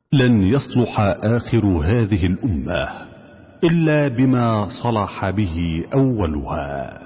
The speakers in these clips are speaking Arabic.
لن يصلح آخر هذه الأمة إلا بما صلح به أولها.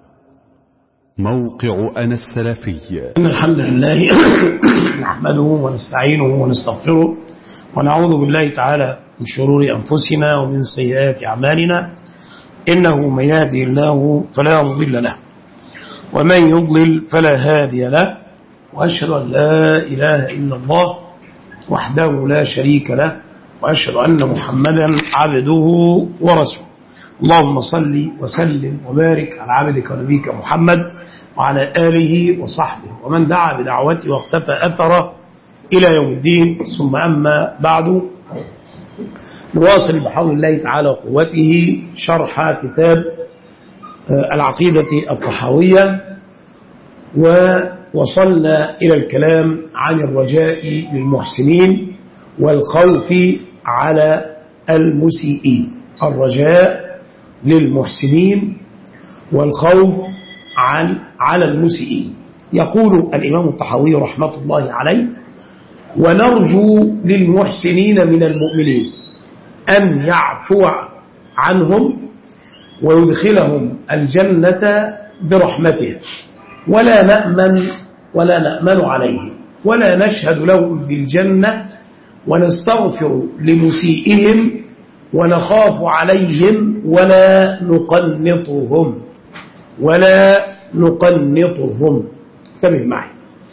موقع أنا السلفي. إن الحمد لله نحمده ونستعينه ونستغفره ونعوذ بالله تعالى من شرور أنفسنا ومن سيئات أعمالنا، إنه من يهدي الله فلا مضل له ومن يضلل فلا هادي له، وأشهد أن لا إله إلا الله وحده لا شريك له، وأشهد أن محمدا عبده ورسوله. اللهم صل وسلم وبارك على عبدك ونبيك محمد وعلى آله وصحبه ومن دعا بدعوته واختفى أثره إلى يوم الدين. ثم أما بعد، نواصل بحول الله تعالى وقوته شرح كتاب العقيدة الطحاوية، ووصلنا إلى الكلام عن الرجاء للمحسنين والخوف على المسيئين. الرجاء للمحسنين والخوف على المسيئين. يقول الإمام الطحاوي رحمة الله عليه: ونرجو للمحسنين من المؤمنين أن يعفو عنهم ويدخلهم الجنة برحمته، ولا نأمن عليهم ولا نشهد لهم بالجنة، ونستغفر لمسيئهم ونخاف عليهم ولا نقنطهم. انتبه معي.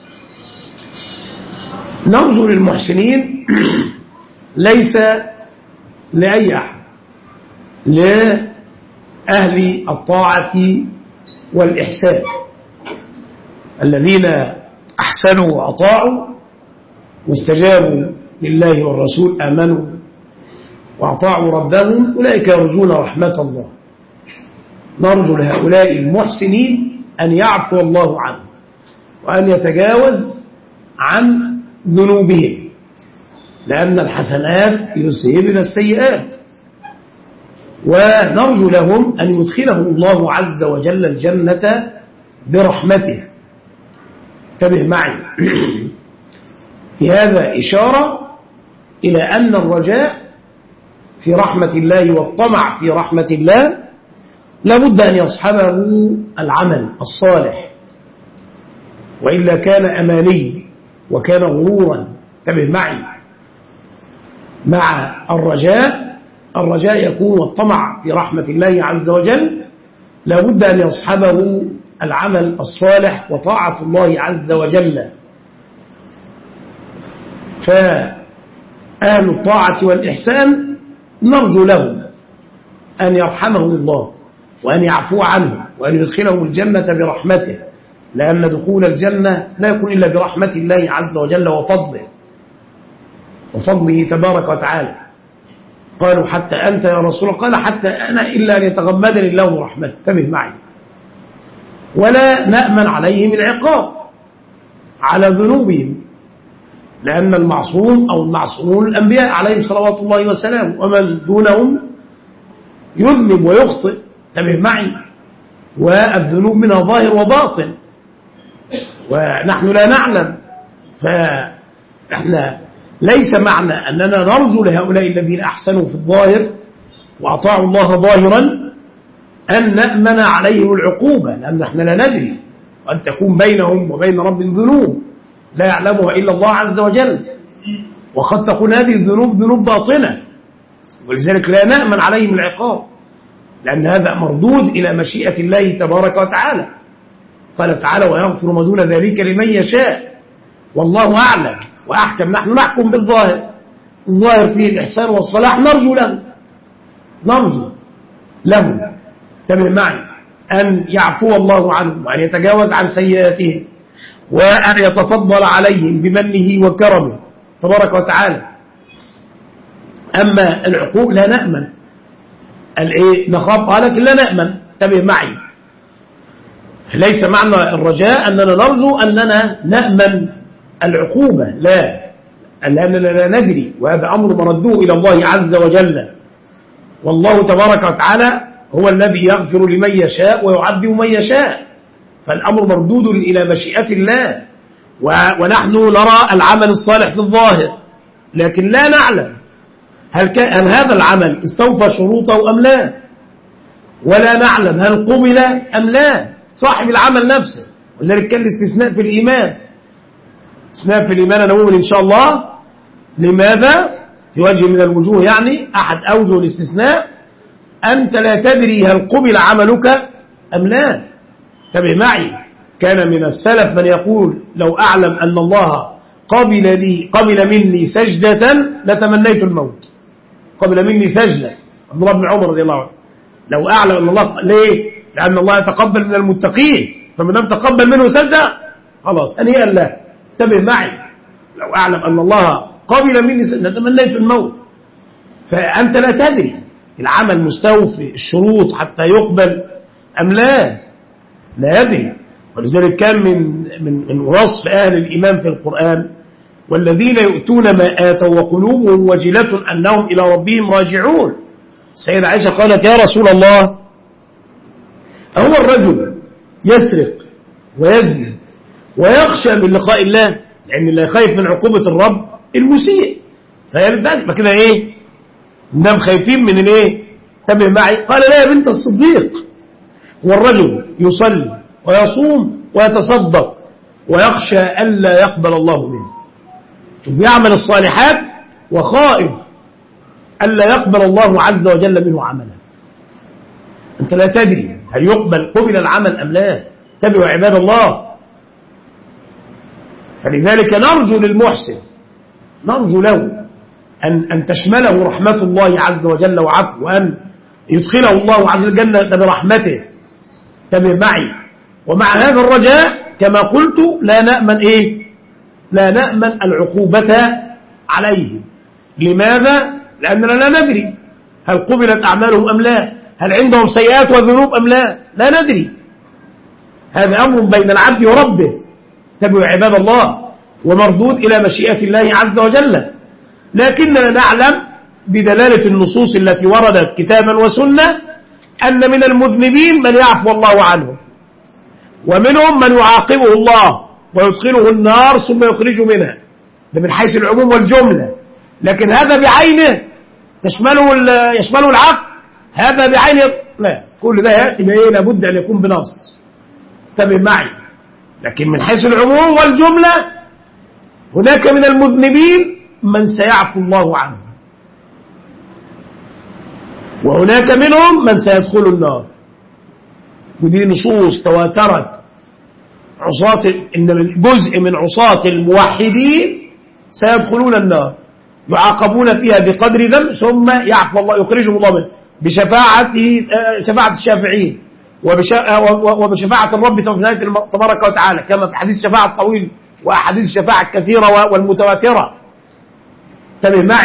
نرجو للمحسنين ليس لأي أحد، لأهل الطاعة والإحسان الذين أحسنوا وأطاعوا واستجابوا لله والرسول، آمنوا وأطاعوا ربهم، أولئك يرجون رحمة الله. نرجو لهؤلاء المحسنين أن يعفو الله عنهم وأن يتجاوز عن ذنوبهم، لأن الحسنات يذهبن السيئات. ونرجو لهم أن يدخلهم الله عز وجل الجنة برحمته. انتبه معي. في هذا إشارة إلى أن الرجاء في رحمة الله والطمع في رحمة الله لابد أن يصحبه العمل الصالح، وإلا كان أماني وكان غرورا. انتبه معي. مع الرجاء يكون والطمع في رحمة الله عز وجل لابد أن يصحبه العمل الصالح وطاعة الله عز وجل. فأهل الطاعة والإحسان نرجو لهم أن يرحمهم الله وأن يعفو عنهم وأن يدخلهم الجنة برحمته، لأن دخول الجنة لا يكون إلا برحمة الله عز وجل وفضله تبارك وتعالى. قالوا حتى أنت يا رسول الله؟ قال حتى أنا، إلا أن يتغمدني الله برحمته. انتبه معي. ولا نأمن عليهم العقاب على ذنوبهم، لأن المعصوم أو المعصومون الأنبياء عليهم صلوات الله وسلامه، ومن دونهم يذنب ويخطئ. انتبه معي. والذنوب منها ظاهر وباطن، ونحن لا نعلم. فإحنا ليس معنى أننا نرجو لهؤلاء الذين أحسنوا في الظاهر وأطاعوا الله ظاهرا أن نأمن عليهم العقوبة، لأن احنا لا ندري، وأن تكون بينهم وبين رب ذنوب لا يعلمها إلا الله عز وجل، وقد تكون هذه الذنوب ذنوب باطنة، ولذلك لا نأمن عليهم العقاب، لأن هذا مردود إلى مشيئة الله تبارك وتعالى. قال تعالى: ويغفر ما دون ذلك لمن يشاء والله أعلم وأحكم. نحن نحكم بالظاهر، الظاهر فيه الإحسان والصلاح، نرجو له. انتبه معي. أن يعفو الله عنهم وأن يتجاوز عن سيئاتهم وأن يتفضل عليهم بمنه وكرمه تبارك وتعالى. أما العقوق لا نأمن، نخاف لكن لا نأمن. انتبه معي. ليس معنى الرجاء أننا نرجو أننا نأمن العقوبة، لا، لأننا لا ندري، وهذا أمر مردوه إلى الله عز وجل. والله تبارك وتعالى هو الذي يغفر لمن يشاء ويعذب من يشاء، فالأمر مردود إلى مشيئة الله. ونحن نرى العمل الصالح في الظاهر، لكن لا نعلم هل هذا العمل استوفى شروطه أم لا، ولا نعلم هل قبل أم لا صاحب العمل نفسه. وذلك كان الاستثناء في الإيمان، استثناء في الإيمان أنا أؤمن إن شاء الله. لماذا؟ في وجه من الوجوه، يعني أحد أوجه الاستثناء أنت لا تدري هل قبل عملك أم لا. تبع معي، كان من السلف من يقول لو أعلم أن الله قبل مني سجدة لتمنيت الموت. قبل مني سجدة، عبد الله بن عمر رضي الله عنه، لو أعلم أن الله، ليه؟ لأن الله يتقبل من المتقين، فما دام تقبل منه سجدة خلاص أنهي الله. انتبه معي، لو أعلم أن الله قبل مني سجدة لتمنيت الموت. فأنت لا تدري العمل مستوفي الشروط حتى يقبل أم لا، لا يدري. ولذلك كان من وصف أهل الإيمان في القرآن والذين يؤتون ما آتوا وقلوبهم وجلة أنهم إلى ربهم راجعون. السيدة عائشة قالت يا رسول الله، أهو الرجل يسرق ويزني ويخشى من لقاء الله، لأن اللي خايف من عقوبة الرب المسيء، فيبقى كده إيه؟ نام خايفين من الإيه؟ تبه معي. قال لا يا بنت الصديق، والرجل يصلي ويصوم ويتصدق ويخشى ألا يقبل الله منه. شوف، يعمل الصالحات وخائف ألا يقبل الله عز وجل منه عملا. أنت لا تدري هل قبل العمل أم لا. تبعوا عباد الله. فلذلك نرجو للمحسن، نرجو له أن تشمله رحمة الله عز وجل وعفو، وأن يدخله الله عز وجل الجنة برحمته. تبع معي. ومع هذا الرجاء كما قلت لا نأمن إيه؟ لا نأمن العقوبة عليهم. لماذا؟ لأننا لا ندري هل قبلت أعمالهم أم لا، هل عندهم سيئات وذنوب أم لا، لا ندري. هذا أمر بين العبد وربه. تبعوا عباد الله، ومردود إلى مشيئة الله عز وجل. لكننا نعلم بدلالة النصوص التي وردت كتابا وسنة أن من المذنبين من يعفو الله عنه، ومنهم من يعاقبه الله ويدخله النار ثم يخرجه منها. ده من حيث العموم والجملة. لكن هذا بعينه يشمله العقل، هذا بعينه لا. كل ده يأتي بإيه؟ لابد أن يكون بنص. تبع معي. لكن من حيث العموم والجملة هناك من المذنبين من سيعفو الله عنه، وهناك منهم من سيدخل النار. ودي نصوص تواترت. إن جزء من عصاة الموحدين سيدخلون النار يعاقبون فيها بقدر ذنب ثم يعفو الله يخرجهم الله منه شفاعة الشافعين وبشفاعة الرب تبارك وتعالى، كما في حديث الشفاعة الطويل وأحاديث الشفاعة الكثيرة والمتواترة. انتبه معي.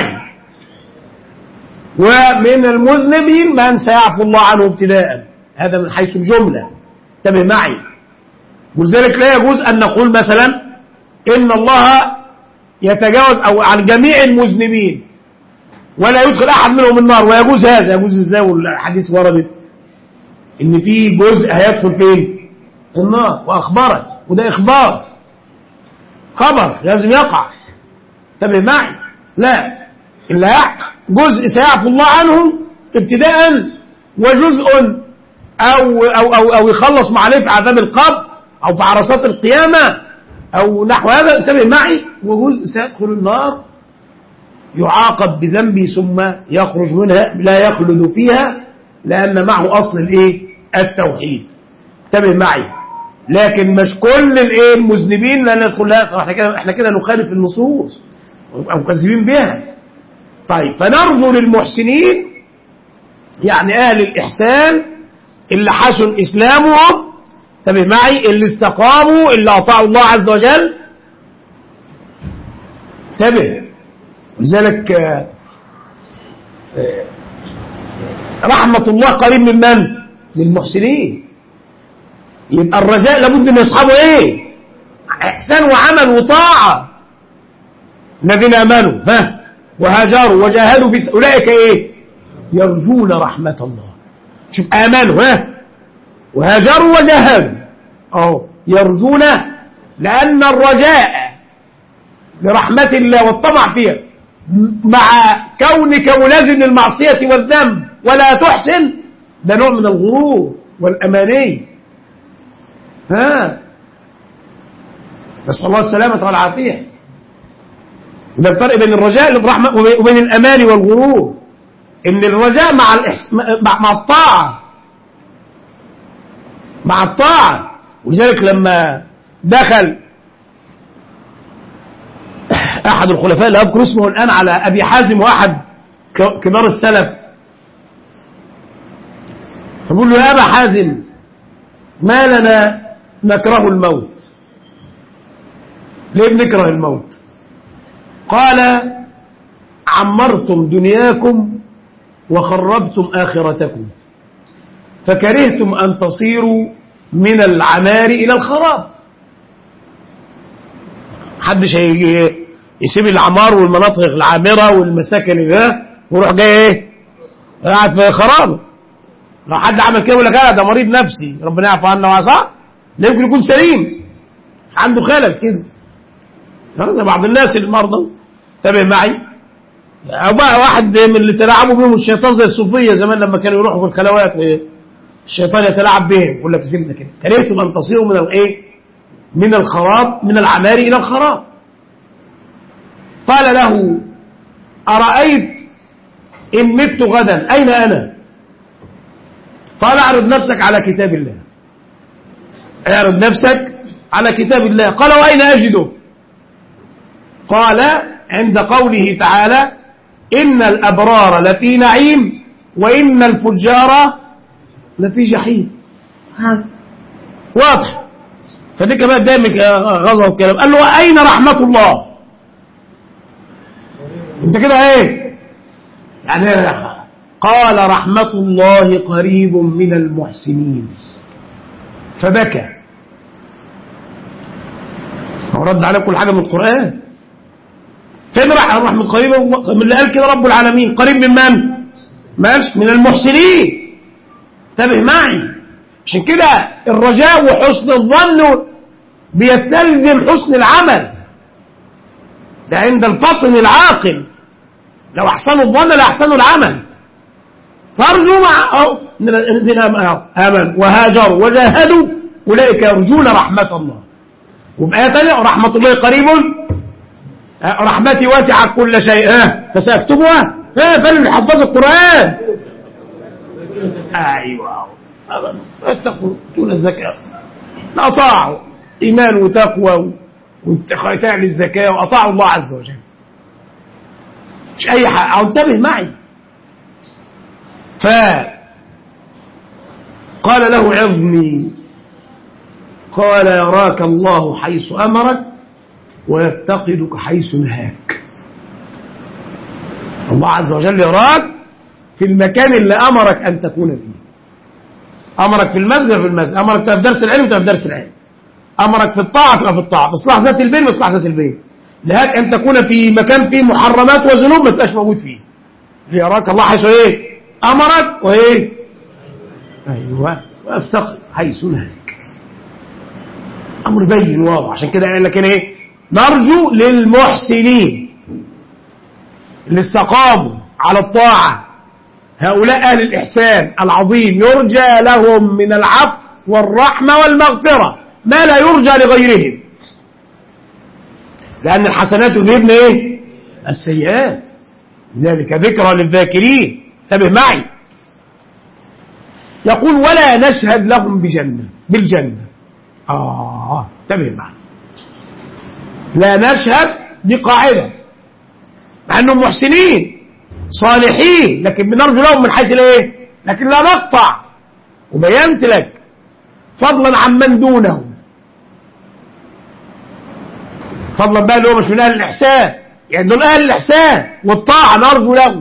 ومن المذنبين من سيعفو الله عنه ابتداء، هذا من حيث الجملة. انتبه معي. ولذلك لا يجوز أن نقول مثلا إن الله يتجاوز أو عن جميع المذنبين ولا يدخل أحد منهم النار، ويجوز هذا. يجوز إزاي؟ والحديث وردت إن في جزء هيدخل فين؟ النار، وأخبرت، وده إخبار، خبر لازم يقع. انتبه معي. لا، إلا جزء سيعفو الله عنه ابتداء، وجزء أو يخلص معاه في عذاب القبر أو في عرصات القيامة أو نحو هذا. انتبه معي. وجزء سيدخل النار يعاقب بذنبه ثم يخرج منها لا يخلد فيها، لأن معه أصل التوحيد. انتبه معي. لكن مش كل المذنبين لا ندخل لها. احنا كده نخالف النصوص أو مكذبين بها. طيب، فنرجو للمحسنين، يعني أهل الإحسان اللي حسن إسلامهم، انتبه معي، اللي استقاموا، اللي أطاعوا الله عز وجل. انتبه. لذلك رحمة الله قريب من من؟ للمحسنين. يبقى الرجاء لابد من أصحابه إيه؟ إحسان وعمل وطاعة. الذين آمنوا وهاجروا وجاهدوا في أولئك إيه؟ يرجون رحمة الله. شوف، آمنوا وهاجروا وجاهدوا يرجون، لأن الرجاء لرحمة الله والطمع فيها مع كونك ملازم للمعصية والذنب ولا تحسن، ده نوع من الغرور والأماني. نسأل الله السلامة والعافية. ده الفرق بين الرجاء والرحمة وبين الأماني والغرور، إن الرجاء مع الطاعة، مع الطاعة. ولذلك لما دخل أحد الخلفاء لا أذكر اسمه الآن على أبي حازم وأحد كبار السلف، فقال له يا أبا حازم ما لنا نكره الموت، ليه بنكره الموت؟ قال عمرتم دنياكم وخربتم آخرتكم فكرهتم أن تصيروا من العمار إلى الخراب. محدش يسيب العمار والمناطق العامرة والمساكن ويروح جاي قاعد في خراب. لو حد عمل كده يقول لك ده مريض نفسي، ربنا يعفو عنا ويعصاه. لا يمكن يكون سليم، عنده خلل كده. زي بعض الناس المرضى، انتبه معي، او بقى واحد من اللي تلاعبوا بهم الشيطان زي الصوفيه زمان لما كانوا يروحوا في الخلوات والشيطان يتلاعب بهم، يقول لك سيبنا كده، كرهتم ان تصيروا من الايه؟ من الخراب، من العمار الى الخراب. قال له ارايت ان مت غدا اين انا؟ قال اعرض نفسك على كتاب الله. اعرض نفسك على كتاب الله. قال واين اجده؟ قال عند قوله تعالى إن الأبرار لفي نعيم وإن الفجار لفي جحيم. واضح. فدي كمان دايمك غضب الكلام. قال له أين رحمة الله؟ انت كده ايه يعني؟ قال رحمة الله قريب من المحسنين. فبكى. ورد عليه كل حاجة من القرآن. فين رحمة قريب من اللي قال كده رب العالمين؟ قريب من من؟ ماشي، من المحسنين. انتبه معي. عشان كده الرجاء وحسن الظن بيستلزم حسن العمل. ده عند الفطن العاقل. لو احسنوا الظن لاحسنوا العمل. فارجوا مع الذين امنوا وهاجروا وجاهدوا اولئك يرجون رحمة الله. وفي آية ثانية رحمة الله قريب، رحمتي واسعت كل شيء فسأكتبها. فين اللي حفظ القرآن؟ ايوه اتقوا دون الزكاة، اطاعوا ايمان وتقوى وإيتاء للزكاة واطاعوا الله عز وجل. مش اي حاجة. انتبه معي. فقال له عظني. قال يراك الله حيث امرك ويفتقدك حيث نهاك. الله عز وجل يراك في المكان اللي أمرك أن تكون فيه. أمرك في المسجد في المسجد، أمرك تبقى في درس العلم تبقى في درس العلم، أمرك في الطاعة تبقى في الطاعة، مصلحة ذات البين مصلحة ذات البين. نهاك أن تكون في مكان فيه محرمات وذنوب ما تبقاش موجود فيه. ليراك الله حيث إيه؟ أمرك وإيه؟ أيوه ويفتقد حيث نهاك. أمر بين واضح. عشان كده قال لك إيه؟ نرجو للمحسنين اللي استقاموا على الطاعة، هؤلاء أهل الإحسان العظيم، يرجى لهم من العفو والرحمة والمغفرة ما لا يرجى لغيرهم، لأن الحسنات يذهبن إيه؟ السيئات. ذلك ذكرى للذاكرين. انتبه معي. يقول ولا نشهد لهم بالجنة. انتبه معي. لا نشهد، دي قاعدة، مع أنهم محسنين صالحين، لكن بنرجو لهم من حيث الايه؟ لكن لا نقطع. وبينت لك فضلا عن من دونه، فضلا بقى اللي هو مش من أهل الإحسان، يعني دول أهل الإحسان والطاعة نرجو لهم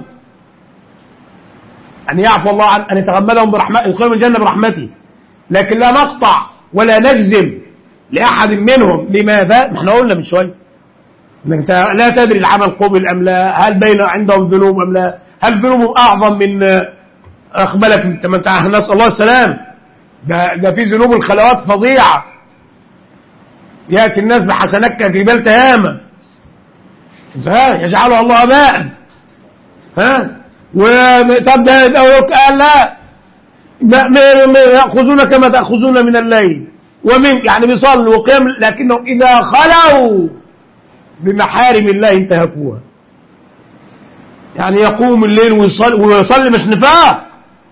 أن يعفو الله عن أن يتغمدهم برحمته، يدخلهم الجنة برحمته، لكن لا نقطع ولا نجزم لأحد منهم. لماذا؟ ما احنا قلنا من شوية انك لا تدري العمل قبل ام لا، هل بين عندهم ذنوب ام لا، هل ذنوبهم اعظم من اقبلك انت. نسال الله السلام. ده في ذنوب الخلوات فظيعه، ياتي الناس بحسنات كجبال تهامه، يجعله الله اباء. وتبدا قال لا ياخذون كما تاخذون من الليل ومن يعني بيصلوا وقيام، لكنهم اذا خلوا بمحارم الله انتهكوها. يعني يقوم الليل ويصلي مش نفاق،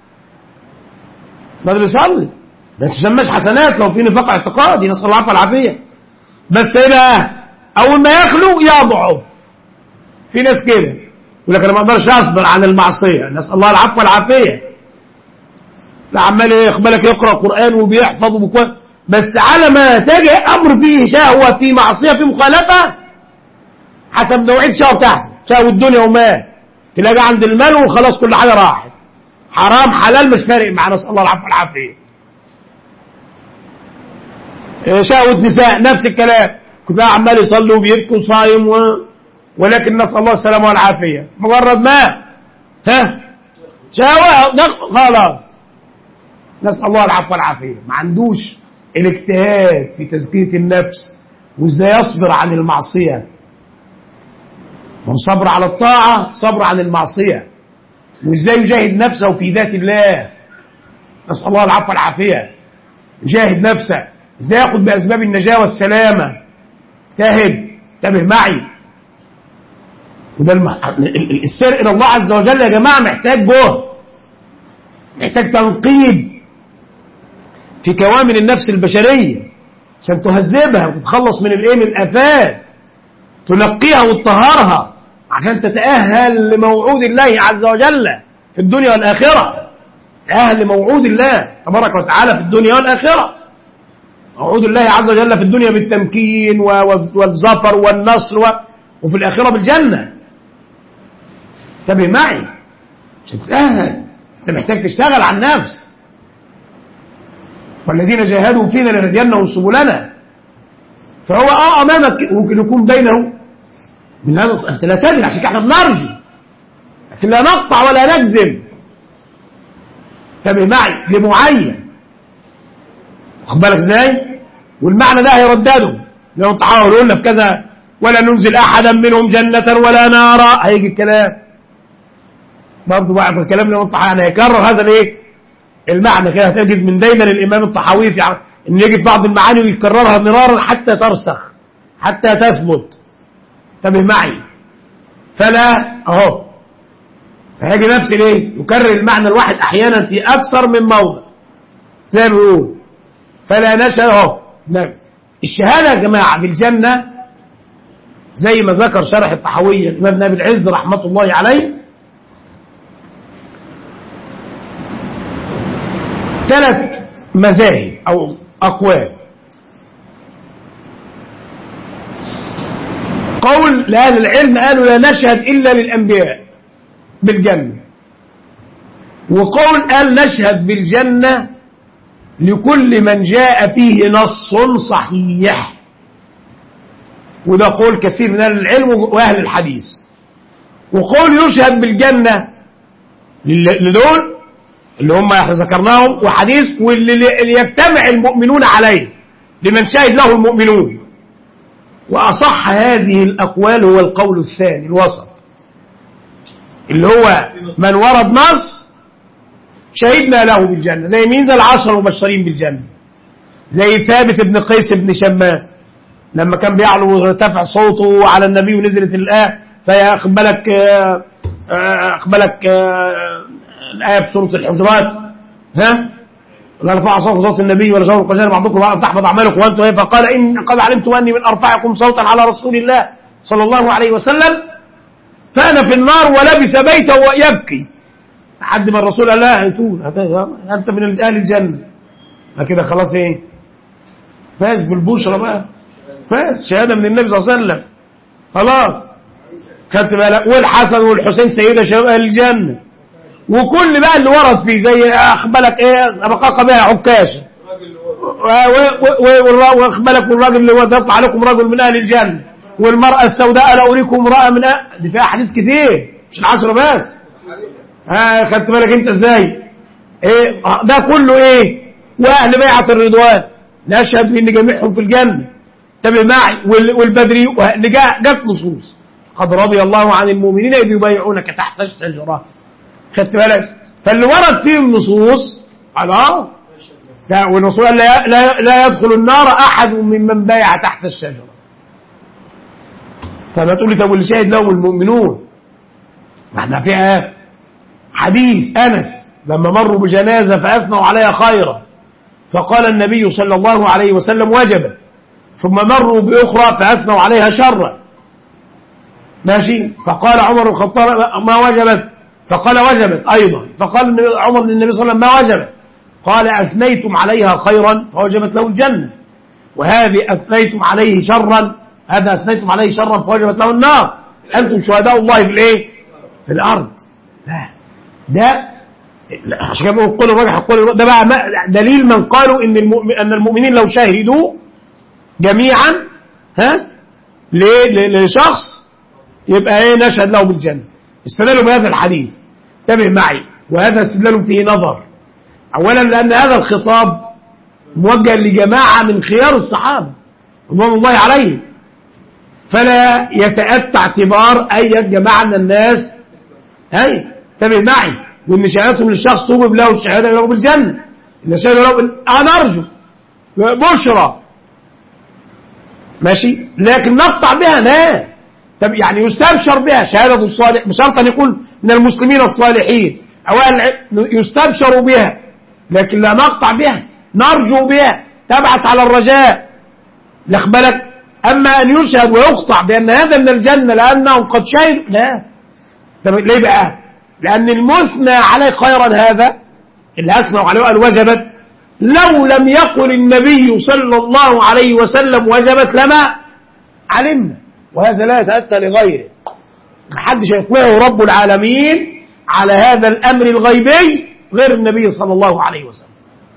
ما بيصلي ما تسمىش حسنات لو في نفاق اعتقادي، نسال الله العافيه والعافيه. بس ايه بقى؟ اول ما يخلو يضعف. في ناس كده يقول لك انا ما اقدرش اصبر عن المعصيه، نسال الله العفو والعافيه. لا عمال يقبلك يقرا قران وبيحفظ بس على ما تجي امر فيه شهوه، في معصيه، في مخالفه، حسب نوعيه الشهوه بتاعته، شهوه الدنيا وما تلاقي عند المال وخلاص كل حاجه راحت. حرام حلال مش فارق مع، نسال الله العفو والعافيه. شهوه نساء نفس الكلام، كنت عمال يصلي وبيبكي وصايم ولكن نسال الله السلامه والعافيه، مجرد ما شهوه خلاص نسال الله العفو والعافيه. ما عندوش الاجتهاد في تزكيه النفس وازاي يصبر عن المعصيه. من صبر على الطاعه صبر عن المعصيه، وازاي يجاهد نفسه في ذات الله، نسال الله العفو والعافيه. يجاهد نفسه ازاي ياخذ باسباب النجاه والسلامه. اجتهد، انتبه معي. وده السير الى الله عز وجل يا جماعه محتاج جهد، محتاج تنقيب في كوامن النفس البشريه عشان تهذبها وتتخلص من من الافات، تنقيها وتطهرها عشان تتاهل لموعود الله عز وجل في الدنيا والاخره. تأهل لموعود الله تبارك وتعالى في الدنيا والاخره. موعود الله عز وجل في الدنيا بالتمكين والظفر والنصر وفي الآخرة بالجنة. انتبه معي عشان تتأهل، انت محتاج تشتغل على النفس. والذين جاهدوا فينا لنهدينهم سبلنا. فهو امامك ممكن يكون بينه من هذا، انت لا تدري، عشان احنا بنرجو لكن لا نقطع ولا نجزم. انتبه معي لمعين، واخد بالك ازاي؟ والمعنى ده هيردده لو انت حاول قلنا في كذا ولا ننزل احدا منهم جنة ولا نارا، هيجي الكلام برضه بعد الكلام لو انت يعني هيكرر هذا الايه؟ المعنى كده. هتجد من دايما الامام الطحاوي يعني ان يجد بعض المعاني ويكررها مرارا حتى ترسخ، حتى تثبت. انتبه معي. فلا اهو هيجي نفس الايه؟ يكرر المعنى الواحد احيانا في اكثر من موضع زي ما بيقول. فلا نشهد اهو الشهاده يا جماعه بالجنه زي ما ذكر شرح الطحاوي الامام ابن ابي العز رحمه الله عليه 3 مذاهب او اقوال. قول لأهل العلم قالوا لا نشهد إلا للأنبياء بالجنة، وقول قال نشهد بالجنة لكل من جاء فيه نص صحيح، وده قول كثير من أهل العلم وأهل الحديث. وقول يشهد بالجنة لدول اللي هم احنا ذكرناهم، وحديث واللي يجتمع المؤمنون عليه لمن شهد له المؤمنون. وأصح هذه الأقوال هو القول الثاني الوسط، اللي هو من ورد نص شهدنا له بالجنة. زي مين؟ زي 10 المبشرين بالجنة، زي ثابت بن قيس بن شماس لما كان بيعلو وارتفع صوته على النبي ونزلت الآية، فأخبلك الآية في سورة الحجرات لا رفع صوت النبي ولا جور القرآن بعضكم وأن تحبط أعمالكم وأنتم، فقال إن قد علمت أني من أرفعكم صوتا على رسول الله صلى الله عليه وسلم فأنا في النار ولبس بيته ويبكي لحد ما الرسول قال لا أنت من أهل الجنة. كده خلاص إيه؟ فاز بالبشرى بقى، فاز شهادة من النبي صلى الله عليه وسلم خلاص. خدت بالك؟ والحسن والحسين سيدة شباب أهل الجنة. وكل بقى اللي ورد فيه زي أخبالك إيه سبقاك بها عكاشة وأخبالك والراجل اللي وضف عليكم رجل من أهل الجنة، والمرأة السوداء لا أريكم امرأة من دي فيها أحاديث كتير مش 10 بس. خدت بالك أنت إزاي؟ إيه ده كله إيه؟ وأهل بيعة الرضوان نشهد بأن جميعهم في الجنة. تابع معي والبدري اللي جت نصوص قد رضي الله عن المؤمنين إذ يبايعونك تحت الشجرة. خدت بالك؟ فاللي ورد فيه النصوص خلاص، والرسول قال لا يدخل النار أحد ممن بايع تحت الشجرة. طب هتقول لي طب واللي شاهد لهم المؤمنون؟ ما احنا فيها حديث أنس لما مروا بجنازة فأثنوا عليها خيرا فقال النبي صلى الله عليه وسلم وجبت، ثم مروا بأخرى فأثنوا عليها شرا، ماشي، فقال عمر بن الخطاب ما وجبت، فقال وجبت أيضا، فقال عمر للنبي صلى الله عليه وسلم ما وجبت، قال أثنيتم عليها خيرا فوجبت له الجنة، وهذه أثنيتم عليه شرا، هذا أثنيتم عليه شرا فوجبت له النار، أنتم شهداء الله في الإيه؟ في الأرض. لا ده عشان كده بقول الراجح القول ده بقى دليل من قالوا أن المؤمنين لو شاهدوا جميعا لشخص يبقى ايه نشهد له بالجنة. استدلوا بهذا الحديث، انتبه معي، وهذا استدلال فيه نظر. اولا لان هذا الخطاب موجه لجماعة من خيار الصحابة رضوان الله عليهم، فلا يتأتى اعتبار اي جماعة من الناس انتبه معي، وان شهادتهم للشخص توجب له الشهادة له بالجنة. اذا شهد له انا ارجو بشرى ماشي، لكن نقطع بها لا. طب يعني يستبشر بها شهادة الصالح بشرط أن يكون من المسلمين الصالحين، أولا يستبشر بها لكن لا نقطع بها، نرجو بها، تبعث على الرجاء، لخبلك. أما أن يشهد ويقطع بأن هذا من الجنة لأنهم قد شهدوا، لا. طب ليه بقى؟ لأن المثنى عليه خيرا هذا اللي أثنوا عليه قال وجبت، لو لم يقل النبي صلى الله عليه وسلم وجبت لما علمنا، وهذا لا يتأتى لغيره، محدش يطلعه رب العالمين على هذا الأمر الغيبي غير النبي صلى الله عليه وسلم.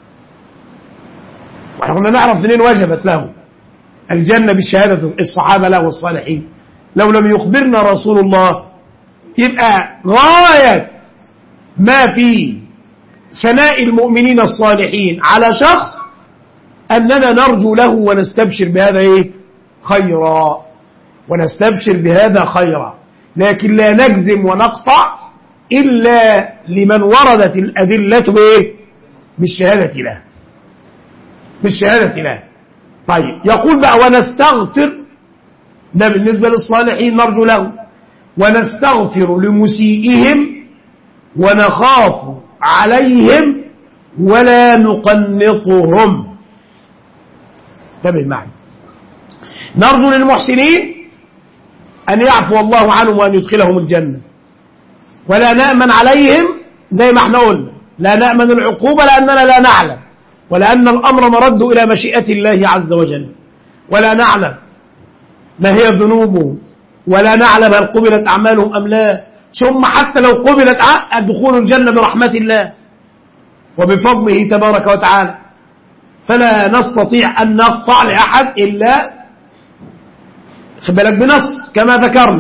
واحنا كنا نعرف منين وجبت له الجنة بالشهادة الصحابة له والصالحين؟ لو لم يخبرنا رسول الله يبقى غاية ما في ثناء المؤمنين الصالحين على شخص أننا نرجو له ونستبشر بهذا إيه؟ خيرا، ونستبشر بهذا خيرا، لكن لا نجزم ونقطع إلا لمن وردت الأدلة بإيه؟ بالشهادة له، بالشهادة له. طيب يقول بقى ونستغفر، ده بالنسبة للصالحين نرجو له، ونستغفر لمسيئهم ونخاف عليهم ولا نقنطهم. انتبه معي، نرجو للمحسنين أن يعفو الله عنهم وأن يدخلهم الجنة، ولا نأمن عليهم زي ما احنا قلنا، لا نأمن العقوبة لأننا لا نعلم، ولأن الأمر مرد إلى مشيئة الله عز وجل، ولا نعلم ما هي ذنوبهم، ولا نعلم هل قبلت أعمالهم أم لا، ثم حتى لو قبلت دخول الجنة برحمة الله وبفضله تبارك وتعالى، فلا نستطيع أن نقطع لأحد إلا خبالك بنص كما ذكرنا،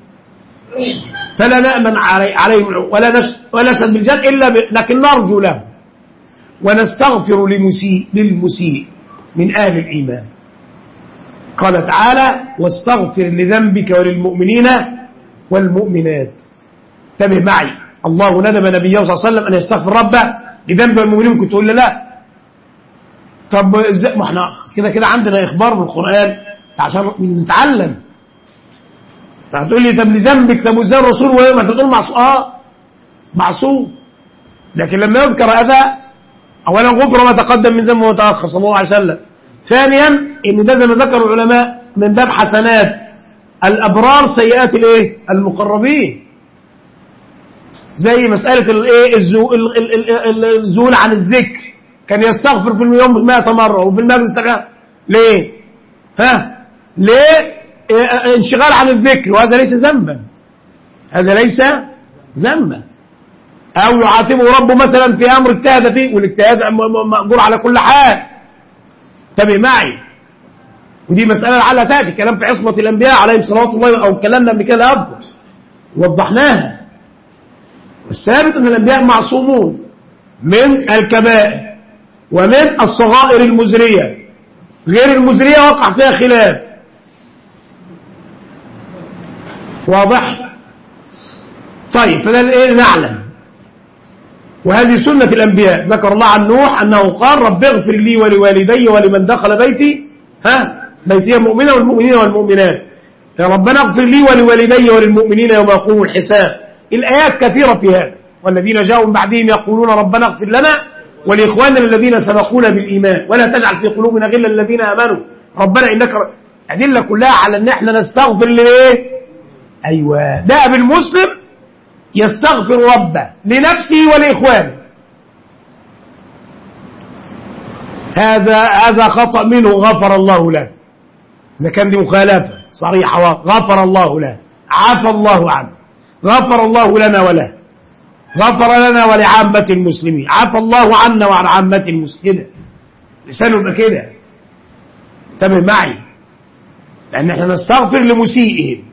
فلا نأمن عليهم ولا نشهد بالجنة إلا لكن نرجو له، ونستغفر للمسيء من أهل الإيمان. قال تعالى واستغفر لذنبك وللمؤمنين والمؤمنات. انتبه معي، الله ندب نبيه صلى الله عليه وسلم أن يستغفر ربه لذنب المؤمنين، كنت تقول لي لا. طب ازاي؟ ما احنا كده عندنا إخبار من القرآن عشان نتعلم. هتقول لي طب لذنبك، طب ازاي الرسول وهي ما تقول معصوم؟ معصوم، لكن لما يذكر هذا اولا غفر ما تقدم من ذنبه وتأخر صلى الله عليه وسلم، ثانيا ان ده زي ما ذكر العلماء من باب حسنات الابرار سيئات الايه المقربين، زي مسألة الايه الزول عن الذكر، كان يستغفر في اليوم 100 مرة وفي المجلس ليه؟ ليه؟ انشغال عن الذكر، وهذا ليس ذنبا، هذا ليس ذنبا. أو يعاتبه ربه مثلا في أمر اجتهد فيه، والاجتهاد مأجور على كل حال. انتبه معي، ودي مسألة لعلها تأتي كلام في عصمة الأنبياء عليهم صلوات الله، أو كلامنا بكده أفضل وضحناها. والثابت أن الأنبياء معصومون من الكبائر ومن الصغائر المزرية، غير المزرية وقع فيها خلاف. واضح؟ طيب فده ايه نعلم. وهذه سنة الأنبياء. ذكر الله عن نوح أنه قال رب اغفر لي ولوالدي ولمن دخل بيتي بيتي المؤمنة والمؤمنين والمؤمنات. يا ربنا اغفر لي ولوالدي وللمؤمنين يوم يقوم الحساب. الآيات كثيرة في هذا. والذين جاءوا من بعدهم يقولون ربنا اغفر لنا ولإخواننا الذين سبقونا بالإيمان ولا تجعل في قلوبنا غلا الذين آمنوا ربنا إنك أدلة كلها على أن احنا نستغفر لإيه؟ أيوة ده بالمسلم يستغفر ربه لنفسه ولإخوانه. هذا خطأ منه غفر الله له. إذا كان دي مخالفة صريحة غفر الله له، عفى الله عنه، غفر الله لنا وله، غفر لنا ولعامة المسلمين، عفى الله عنا وعن عامة المسلمين. لسانه يبقى كده. انتبه معي، لأن احنا نستغفر لمسيئهم.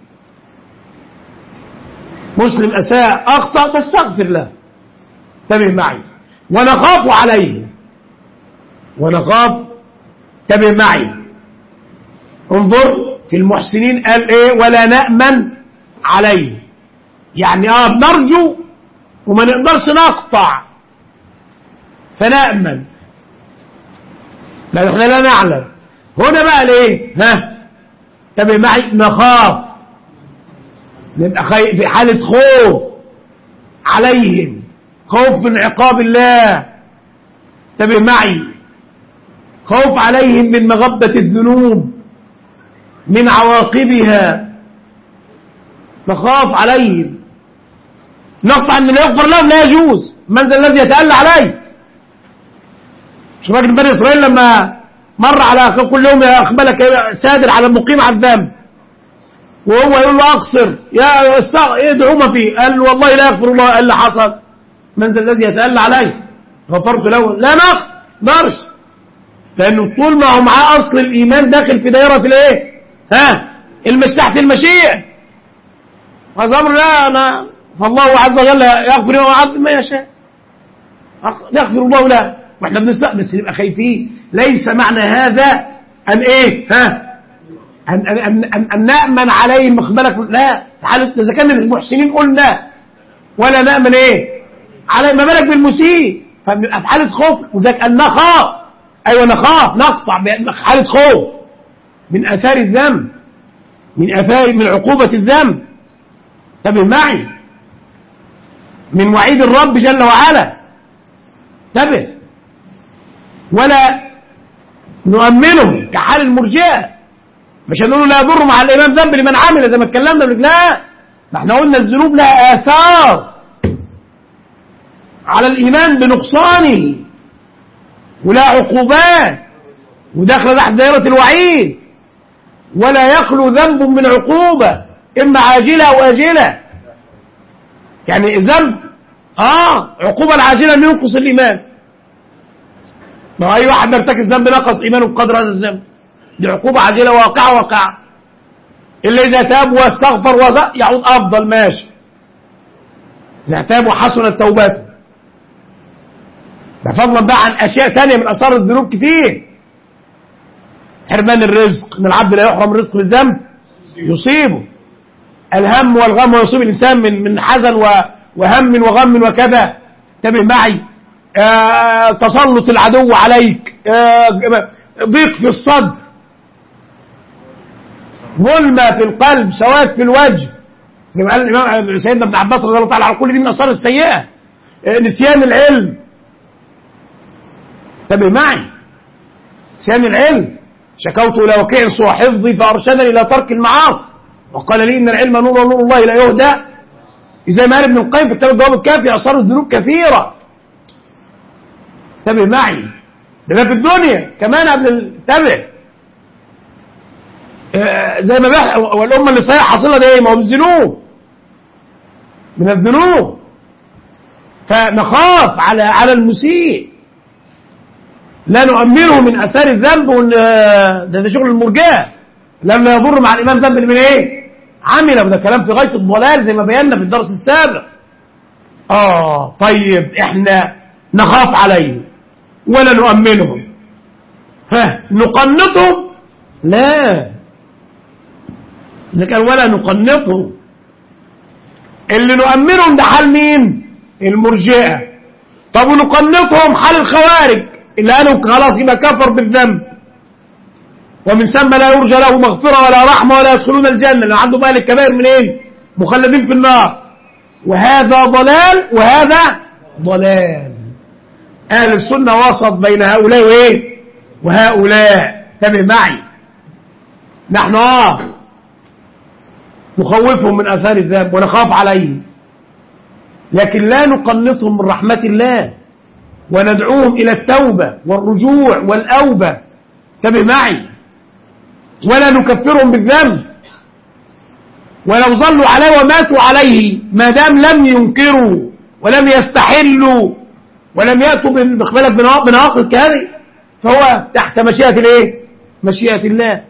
مسلم أساء أخطأ تستغفر له. انتبه معي. ونخاف عليه، ونخاف. انتبه معي. انظر في المحسنين قال ايه؟ ولا نأمن عليه. يعني بنرجو وما نقدرش نقطع فنأمن، لأن احنا لا نعلم. هنا بقى ليه؟ انتبه معي. نخاف، نبقى في حالة خوف عليهم، خوف من عقاب الله. انتبه معي. خوف عليهم من مغبة الذنوب، من عواقبها. نخاف عليهم، نقطع أن لا يغفر لهم لا يجوز. من ذا الذي يتألى عليه؟ مش راجل بني إسرائيل لما مر على كل يوم أقبلك سادر على المقيم على الذنب، وهو يقول له أقصر يا ادعو ما فيه، قال له والله لا يغفر الله. قال له حصل. من ذا الذي يتألى عليه؟ غفرت له. لا نقدرش، لأنه طول ما هو معاه أصل الإيمان داخل في دائرة في الإيه؟ تحت المشيئة. هذا أمر لا أنا فالله عز وجل يغفر له عبد ما يشاء، يغفر الله له. واحنا بس نبقى خايفين. ليس معنى هذا أن إيه؟ أن نأمن عليه مقبلك. لا، إذا كان المحسنين قلنا ولا نأمن إيه؟ عليه، ما بالك بالمسيء؟ فبنبقى في حالة خوف. وذلك أن نخاف، أيوة نخاف، نقطع حالة خوف من آثار الذنب، من عقوبة الذنب. انتبه معي. من وعيد الرب جل وعلا. انتبه. ولا نؤمنه كحال المرجئة. مش هنقول لا يضر مع الإيمان ذنب لمن عمل زي ما اتكلمنا. لا، ما احنا قلنا الذنوب لها آثار على الإيمان بنقصانه، ولا عقوبات، وداخل تحت دائرة الوعيد. ولا يخلو ذنب من عقوبة، إما عاجلة أو آجلة. يعني الذنب عقوبة العاجلة أن ينقص الإيمان. ما أي واحد يرتكب ذنب نقص إيمانه بقدر هذا الذنب. دي عقوبة عاجلة واقعة. إلا إذا تاب واستغفر يعود أفضل، ماشي. إذا تاب وحسنت توبته. ده فضلا بقى عن أشياء تانية من أثار الذنوب كتير. حرمان الرزق، ان العبد لا يحرم الرزق بالذنب يصيبه. الهم والغم ويصيب الإنسان من حزن وهم وغم وكذا. انتبه معي. تسلط العدو عليك، ضيق في الصدر، ظلمة في القلب، سواد في الوجه، زي ما قال الإمام سيدنا ابن عباس رضي الله تعالى عنه. كل دي من أثار السيئة. نسيان العلم. انتبه معي. نسيان العلم. شكوت إلى وكيع سوء حفظي فأرشدني إلى ترك المعاصي، وقال لي إن العلم نور ونور الله لا يهدى. زي ما قال ابن القيم في كتاب الجواب الكافي، أثار الذنوب كثيرة. انتبه معي. ده في الدنيا كمان قبل. انتبه. زي ما بيحصل. والأمة اللي صحيح حاصلة ده ايه؟ ما هو بالذنوب، من الذنوب. فنخاف على المسيء، لا نؤمنه من أثار الذنب. ده شغل المرجئة. لما يضر مع الإمام ذنب من ايه؟ عمل. وده كلام في غاية الضلال زي ما بينا في الدرس السابق. طيب احنا نخاف عليه ولا نؤمنهم. نقنطهم؟ لا. إذا كان ولا نقنطهم اللي نؤمنهم ده حال مين؟ المرجئة. طب ونقنطهم حال الخوارج اللي قالوا خلاص يبقى كفر بالذنب ومن ثم لا يرجى له مغفرة ولا رحمة ولا يدخلون الجنة لأن عنده بقى الكبائر من ايه؟ مخلدين في النار. وهذا ضلال وهذا ضلال. أهل السنة وسط بين هؤلاء وايه؟ وهؤلاء. انتبه معي، نحن نخوفهم من آثار الذنب ونخاف عليهم، لكن لا نقنطهم من رحمة الله وندعوهم إلى التوبة والرجوع والأوبة. انتبه معي، ولا نكفرهم بالذنب ولو ظلوا عليه وماتوا عليه ما دام لم ينكروا ولم يستحلوا ولم يأتوا بنواقض كهذه فهو تحت مشيئة الايه؟ مشيئة الله.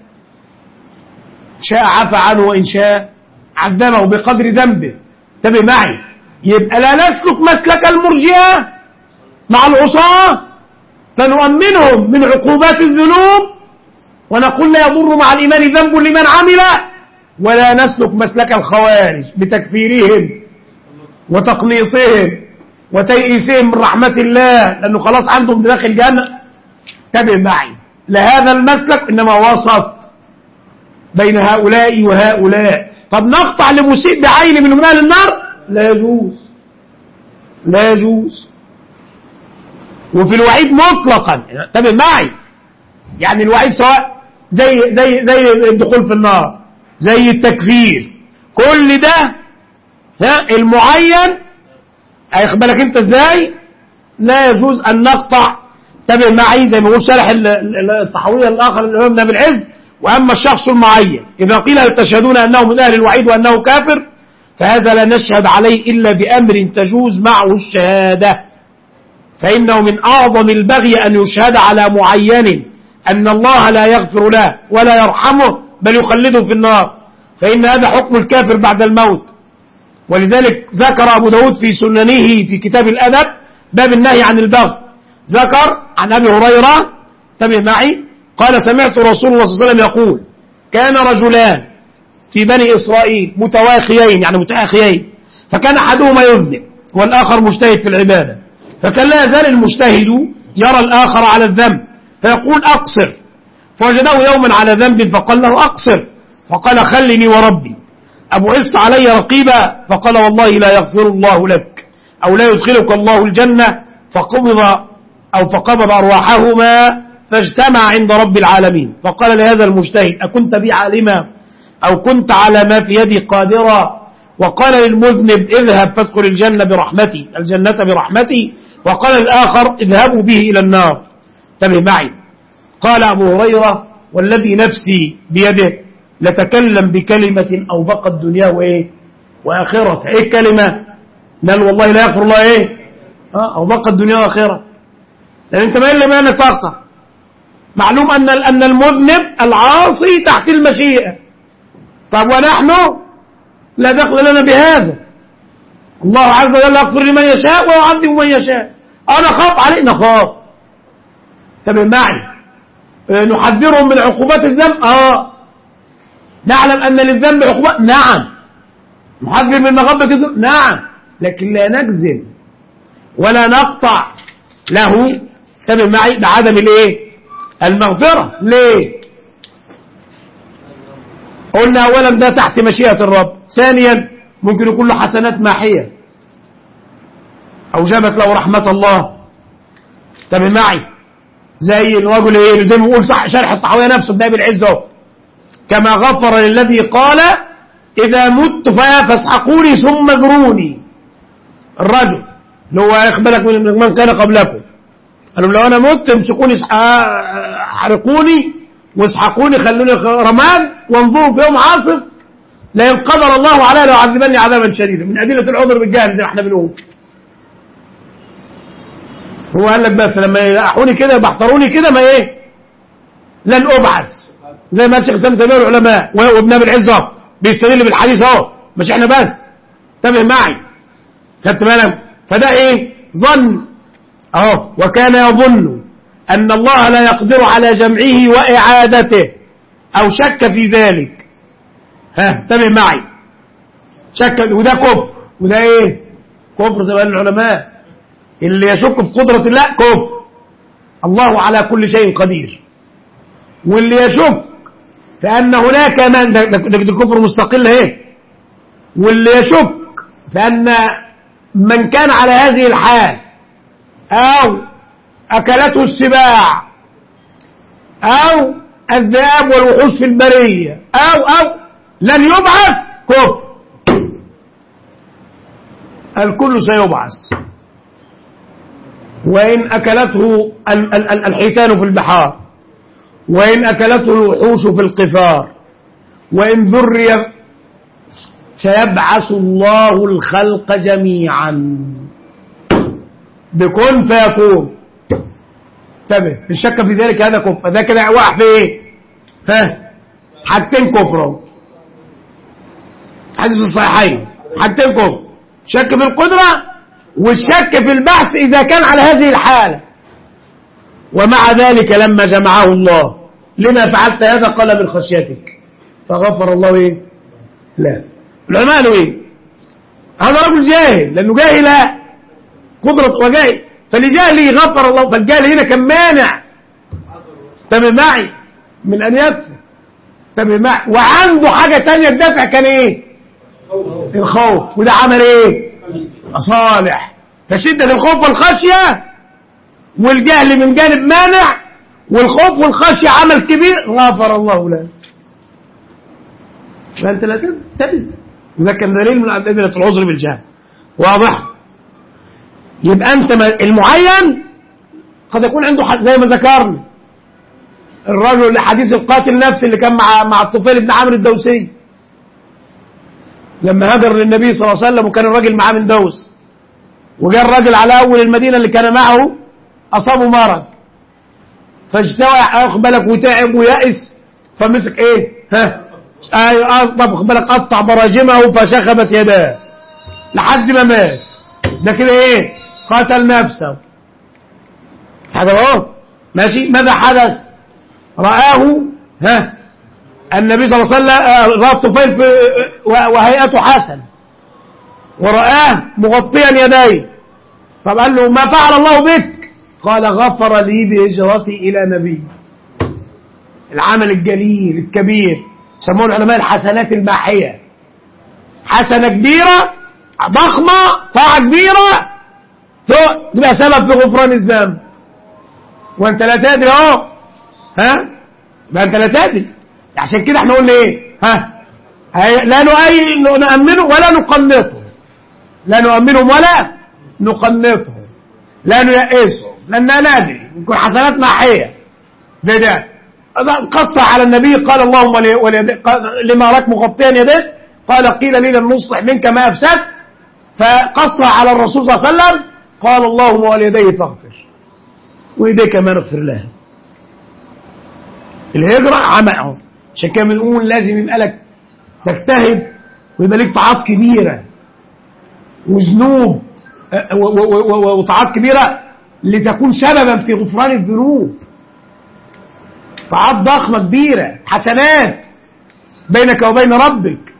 شاء عفى عنه وإن شاء عذبه بقدر ذنبه. انتبه معي، يبقى لا نسلك مسلك المرجئة مع العصاة فنؤمنهم من عقوبات الذنوب ونقول لا يضر مع الإيمان ذنب لمن عمل، ولا نسلك مسلك الخوارج بتكفيرهم وتقنيطهم وتيئيسهم من رحمة الله لأنه خلاص عندهم داخل جهنم. انتبه معي، لهذا المسلك إنما وسط بين هؤلاء وهؤلاء. طب نقطع لمسيء بعين من أهل النار؟ لا يجوز، لا يجوز. وفي الوعيد مطلقا. انتبه معي، يعني الوعيد سواء زي الدخول في النار زي التكفير كل ده المعين هيخبرك انت ازاي لا يجوز ان نقطع. انتبه معي، زي ما يقول شارح الطحاوية الاخر الامام ابن العز، واما الشخص المعين اذا قيل تشهدون انه من اهل الوعيد وانه كافر فهذا لا نشهد عليه الا بامر تجوز معه الشهاده، فانه من اعظم البغي ان يشهد على معين أن الله لا يغفر له ولا يرحمه بل يخلده في النار، فإن هذا حكم الكافر بعد الموت. ولذلك ذكر أبو داود في سننه في كتاب الأدب باب النهي عن البغي، ذكر عن أبي هريرة انتبه معي قال سمعت رسول الله صلى الله عليه وسلم يقول كان رجلان في بني إسرائيل متواخيين يعني متأخيين، فكان أحدهما يذنب والآخر مجتهد في العبادة، فكان لا يزال المجتهد يرى الآخر على الذنب فيقول أقصر، فوجده يوما على ذنب فقال له أقصر، فقال خلني وربي أبعثت علي رقيبا، فقال والله لا يغفر الله لك أو لا يدخلك الله الجنة، فقبض أرواحهما فاجتمع عند رب العالمين، فقال لهذا المجتهد أكنت بي عالما أو كنت على ما في يدي قادرا، وقال للمذنب اذهب فادخل الجنة برحمتي، وقال للآخر اذهبوا به إلى النار. انتبه معي، قال أبو هريرة والذي نفسي بيده لتكلم بكلمة أو بقى الدنيا وإيه وآخرة. إيه الكلمة؟ قال والله لا يغفر الله إيه أو بقى الدنيا وآخرة، لأن أنت ما إلا ما أنك تقطع. معلوم أن المذنب العاصي تحت المشيئة. طب ونحن لا دخل لنا بهذا، الله عز وجل يغفر لمن يشاء ويعذب من يشاء. أنا خاف عليه نخاف. انتبه معي، نحذرهم من عقوبات الذنب نعلم أن للذنب عقوبات نعم، نحذر من مغبة الذنب نعم، لكن لا نجزم ولا نقطع له انتبه معي بعدم الايه المغفرة. ليه؟ قلنا أولا ده تحت مشيئة الرب، ثانيا ممكن يكون له حسنات ماحية أوجبت له رحمة الله. انتبه معي، زي الرجل ايه زي ما بيقول شرح الطحاوية نفسه ابن ابي العز كما غفر للذي قال اذا مت فاسحقوني ثم اذروني. الرجل اللي هو يخبرك من كان قبلكم قالوا لو انا مت امسكوني حرقوني واسحقوني خلوني رماد وانظروا في يوم عاصف لئن قدر الله علي ليعذبني عذابا شديدا، من ادله العذر بالجهل زي ما احنا بنقول. هو قال لك بس لما يلحقوني كده يبحثروني كده ما ايه لن ابعث، زي ما الشيخ سامي تيميه العلماء وابن ابي العز بيستدل بالحديث مش احنا بس. انتبه معي، خدت بالك؟ فده ايه ظن وكان يظن ان الله لا يقدر على جمعه واعادته او شك في ذلك. انتبه معي، شك وده كفر وده ايه؟ كفر زي ما قال العلماء. اللي يشك في قدرة الله كفر، الله على كل شيء قدير. واللي يشك فأن هناك من ده كفر مستقل اهي. واللي يشك فأن من كان على هذه الحال أو أكلته السباع أو الذئاب والوحوش في البرية أو لن يبعث كفر. الكل سيبعث، وإن أكلته الحيتان في البحار، وإن أكلته الوحوش في القفار، وإن ذري سيبعث الله الخلق جميعا بكون فيكون. انتبه، الشك في ذلك هذا كفر. ده كده واحد في ايه؟ حاجتين كفر. حديث الصحيحين حاجتين كفر: شك في القدرة والشك في البعث إذا كان على هذه الحالة. ومع ذلك لما جمعه الله: لما فعلت هذا؟ قال: من خشيتك. فغفر الله ايه؟ لا. العلماء قالوا ايه؟ هذا رجل جاهل، لانه جاهل قدرة وجاهل، فلجاهله غفر الله. فالجاهل هنا كان مانع، انتبه معي، من ان يكفر. انتبه معي. وعنده حاجة تانية الدافع كان ايه؟ الخوف. وده عمل ايه؟ صالح. فشدة الخوف والخشية والجهل من جانب مانع، والخوف والخشية عمل كبير، غفر الله له. فانت لا تنتبه. إذا كان دليل من أدلة العذر بالجهل. واضح؟ يبقى أنت المعين قد يكون عنده زي ما ذكرنا الرجل اللي حديث القاتل نفسه اللي كان مع الطفيل بن عامر الدوسي لما هاجر للنبي صلى الله عليه وسلم، وكان الراجل معاه من دوس، وجاء الراجل على أول المدينة اللي كان معه أصابه مرض، فاجتوى أخبلك وتعب ويأس، فمسك إيه؟ طب بالك قطع براجمه فشخبت يداه لحد ما مات. ده كده ايه؟ قتل نفسه. هذا هو ماشي. ماذا حدث؟ رآه النبي صلى الله عليه وسلم، رأى الطفيل وهيئته حسن، ورآه مغطيا يديه، فقال له: ما فعل الله بك؟ قال: غفر لي بهجرتي إلى نبي. العمل الجليل الكبير سموه العلماء الحسنات الماحية. حسنة كبيرة ضخمة، طاعة كبيرة تبقى سبب في غفران الذنب، وانت لا تدري اهو. ما انت لا تدري. عشان كده احنا قلنا ايه؟ لا نؤمنه ولا نقنطه، لا نؤمنهم ولا نقنطهم، لا نيأسهم، لأننا ندري يكون حسنات ماحية زي ده. قص على النبي قال: اللهم لما راك مغطيا يديه؟ قال: قيل لي لم نصلح منك ما أفسد. فقص على الرسول صلى الله عليه وسلم قال: اللهم وليديه فاغفر، ويديك ما نغفر لها. الهجرة عمل. عشان كده بنقول لازم يبقى لك تجتهد ويبقى لك طاعات كبيرة وذنوب وطاعات كبيرة لتكون سببا في غفران الذنوب. طاعات ضخمة كبيرة، حسنات بينك وبين ربك.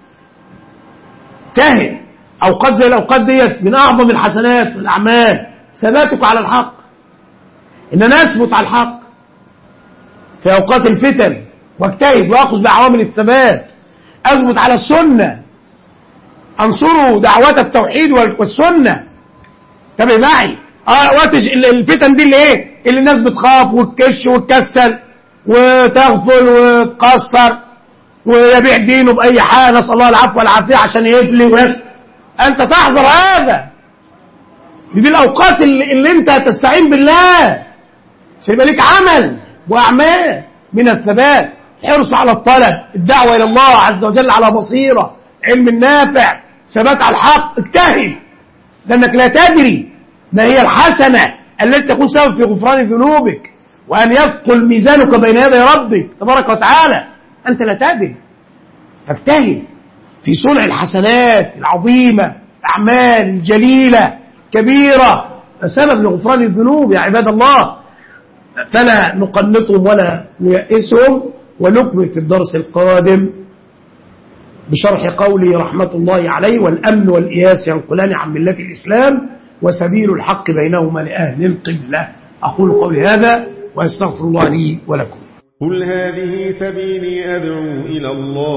تهد أوقات زي الأوقات ديت من أعظم الحسنات والأعمال ثباتك على الحق، إن نثبت على الحق في أوقات الفتن، واجتهد وأخذ بعوامل الثبات، أثبت على السنة، أنصروا دعوات التوحيد والسنة. تابع معي. وقت الفتن دي اللي إيه؟ اللي الناس بتخاف وتكش وتكسل وتغفل وتقصر ويبيع دينه بأي حاجة، نسأل الله العفو والعافية عشان يفلي ويسر. أنت تحذر هذا. دي الأوقات اللي أنت تستعين بالله عشان يبقى لك عمل وأعمال من الثبات، حرص على الطلب، الدعوة إلى الله عز وجل على بصيرة، علم النافع، ثبات على الحق. اجتهد، لأنك لا تدري ما هي الحسنة التي تكون سبب في غفران ذنوبك وأن يثقل ميزانك بين يدي ربك تبارك وتعالى. أنت لا تدري. فاجتهد في صنع الحسنات العظيمة، الأعمال الجليلة كبيرة سبب لغفران الذنوب يا عباد الله. فلا نقنطهم ولا نيأسهم. ونكمل في الدرس القادم بشرح قوله رحمة الله عليه: والأمن والإياس ينقلان عن ملة الإسلام وسبيل الحق بينهما لأهل القبلة. أقول قولي هذا وأستغفر الله لي ولكم. قل هذه سبيلي أدعو إلى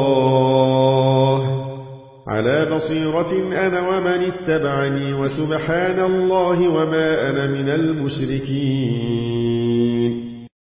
الله على بصيرة أنا ومن اتبعني وسبحان الله وما أنا من المشركين.